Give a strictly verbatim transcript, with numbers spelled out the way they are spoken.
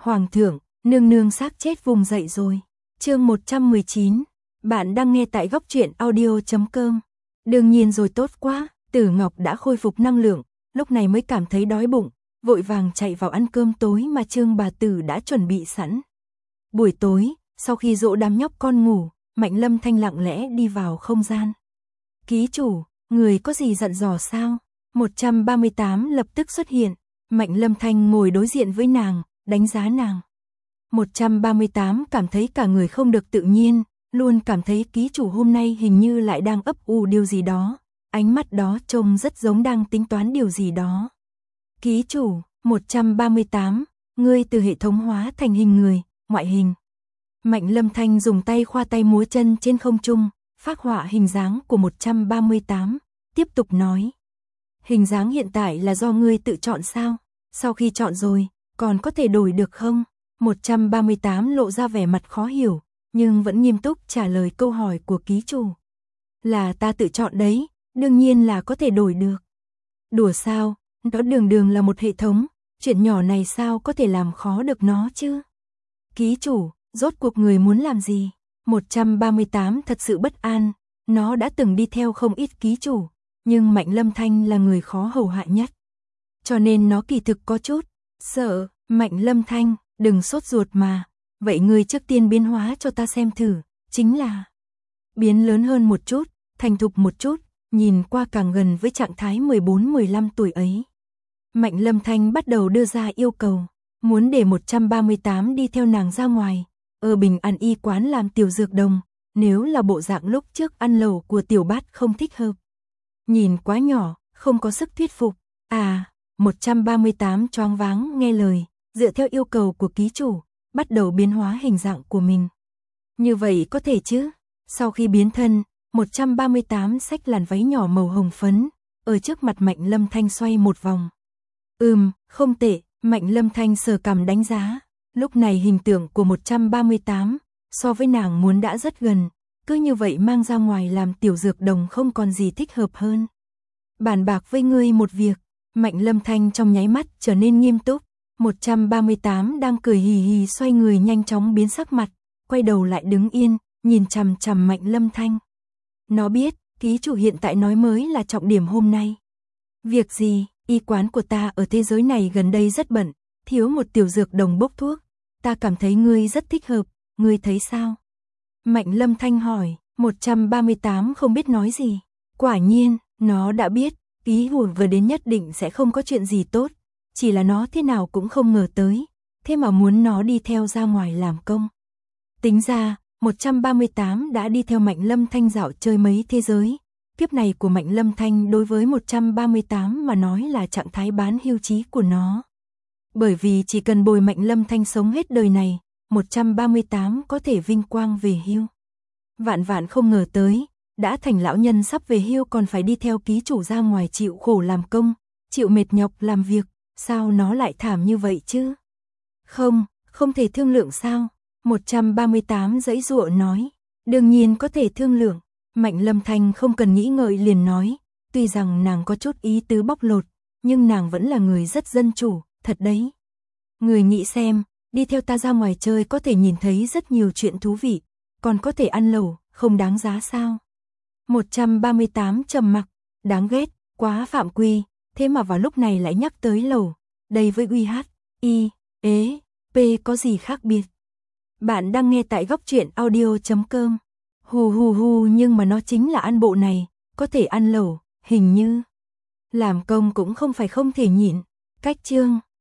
Hoàng thượng, nương nương xác chết vùng dậy rồi. Chương một trăm mười chín. Bạn đang nghe tại góc truyện audio chấm com. Đương nhiên rồi, tốt quá, Tử Ngọc đã khôi phục năng lượng, lúc này mới cảm thấy đói bụng, vội vàng chạy vào ăn cơm tối mà Trương bà tử đã chuẩn bị sẵn. Buổi tối, sau khi dỗ đám nhóc con ngủ, Mạnh Lâm Thanh lặng lẽ đi vào không gian. Ký chủ, người có gì dặn dò sao? một trăm ba mươi tám lập tức xuất hiện, Mạnh Lâm Thanh ngồi đối diện với nàng, đánh giá nàng. một trăm ba mươi tám cảm thấy cả người không được tự nhiên, luôn cảm thấy ký chủ hôm nay hình như lại đang ấp ủ điều gì đó, ánh mắt đó trông rất giống đang tính toán điều gì đó. Ký chủ, một trăm ba mươi tám, ngươi từ hệ thống hóa thành hình người, ngoại hình. Mạnh Lâm Thanh dùng tay khoa tay múa chân trên không trung, phác họa hình dáng của một trăm ba mươi tám, tiếp tục nói. Hình dáng hiện tại là do ngươi tự chọn sao? Sau khi chọn rồi, còn có thể đổi được không? một trăm ba mươi tám lộ ra vẻ mặt khó hiểu, nhưng vẫn nghiêm túc trả lời câu hỏi của ký chủ. Là ta tự chọn đấy, đương nhiên là có thể đổi được. Đùa sao, nó đường đường là một hệ thống, chuyện nhỏ này sao có thể làm khó được nó chứ? Ký chủ, rốt cuộc người muốn làm gì? một trăm ba mươi tám thật sự bất an, nó đã từng đi theo không ít ký chủ, nhưng Mạnh Lâm Thanh là người khó hầu hạ nhất. Cho nên nó kỳ thực có chút sợ. Mạnh Lâm Thanh, đừng sốt ruột mà. Vậy ngươi trước tiên biến hóa cho ta xem thử, chính là biến lớn hơn một chút, thành thục một chút, nhìn qua càng gần với trạng thái mười bốn mười lăm tuổi ấy. Mạnh Lâm Thanh bắt đầu đưa ra yêu cầu, muốn để một trăm ba mươi tám đi theo nàng ra ngoài, ở Bình An y quán làm tiểu dược đồng, nếu là bộ dạng lúc trước ăn lẩu của tiểu bát không thích hợp. Nhìn quá nhỏ, không có sức thuyết phục. À, một trăm ba mươi tám choáng váng nghe lời, dựa theo yêu cầu của ký chủ, bắt đầu biến hóa hình dạng của mình. Như vậy có thể chứ? Sau khi biến thân, một trăm ba mươi tám xách làn váy nhỏ màu hồng phấn, ở trước mặt Mạnh Lâm Thanh xoay một vòng. Ừm, không tệ, Mạnh Lâm Thanh sờ cằm đánh giá, lúc này hình tượng của một trăm ba mươi tám, so với nàng muốn đã rất gần, cứ như vậy mang ra ngoài làm tiểu dược đồng không còn gì thích hợp hơn. Bàn bạc với ngươi một việc, Mạnh Lâm Thanh trong nháy mắt trở nên nghiêm túc, một trăm ba mươi tám đang cười hì hì xoay người nhanh chóng biến sắc mặt, quay đầu lại đứng yên, nhìn chằm chằm Mạnh Lâm Thanh. Nó biết, ký chủ hiện tại nói mới là trọng điểm hôm nay. Việc gì? Y quán của ta ở thế giới này gần đây rất bận, thiếu một tiểu dược đồng bốc thuốc, ta cảm thấy ngươi rất thích hợp, ngươi thấy sao? Mạnh Lâm Thanh hỏi, một trăm ba mươi tám không biết nói gì. Quả nhiên, nó đã biết, ký chủ vừa đến nhất định sẽ không có chuyện gì tốt, chỉ là nó thế nào cũng không ngờ tới, thế mà muốn nó đi theo ra ngoài làm công. Tính ra, một trăm ba mươi tám đã đi theo Mạnh Lâm Thanh dạo chơi mấy thế giới, kiếp này của Mạnh Lâm Thanh đối với một trăm ba mươi tám mà nói là trạng thái bán hưu trí của nó. Bởi vì chỉ cần bồi Mạnh Lâm Thanh sống hết đời này, một trăm ba mươi tám có thể vinh quang về hưu. Vạn vạn không ngờ tới, đã thành lão nhân sắp về hưu còn phải đi theo ký chủ ra ngoài chịu khổ làm công, chịu mệt nhọc làm việc, sao nó lại thảm như vậy chứ? Không, không thể thương lượng sao? một trăm ba mươi tám giãy giụa nói, đương nhiên có thể thương lượng. Mạnh Lâm Thanh không cần nghĩ ngợi liền nói, tuy rằng nàng có chút ý tứ bóc lột, nhưng nàng vẫn là người rất dân chủ, thật đấy. Người nghĩ xem, đi theo ta ra ngoài chơi có thể nhìn thấy rất nhiều chuyện thú vị, còn có thể ăn lẩu, không đáng giá sao? một trăm ba mươi tám trầm mặc, đáng ghét, quá phạm quy, thế mà vào lúc này lại nhắc tới lẩu, đây với uy hát, i, ế, p có gì khác biệt? Bạn đang nghe tại góc truyện audio chấm com. Hù hù hù, nhưng mà nó chính là ăn bộ này, có thể ăn lẩu, hình như làm công cũng không phải không thể nhịn. Cách chương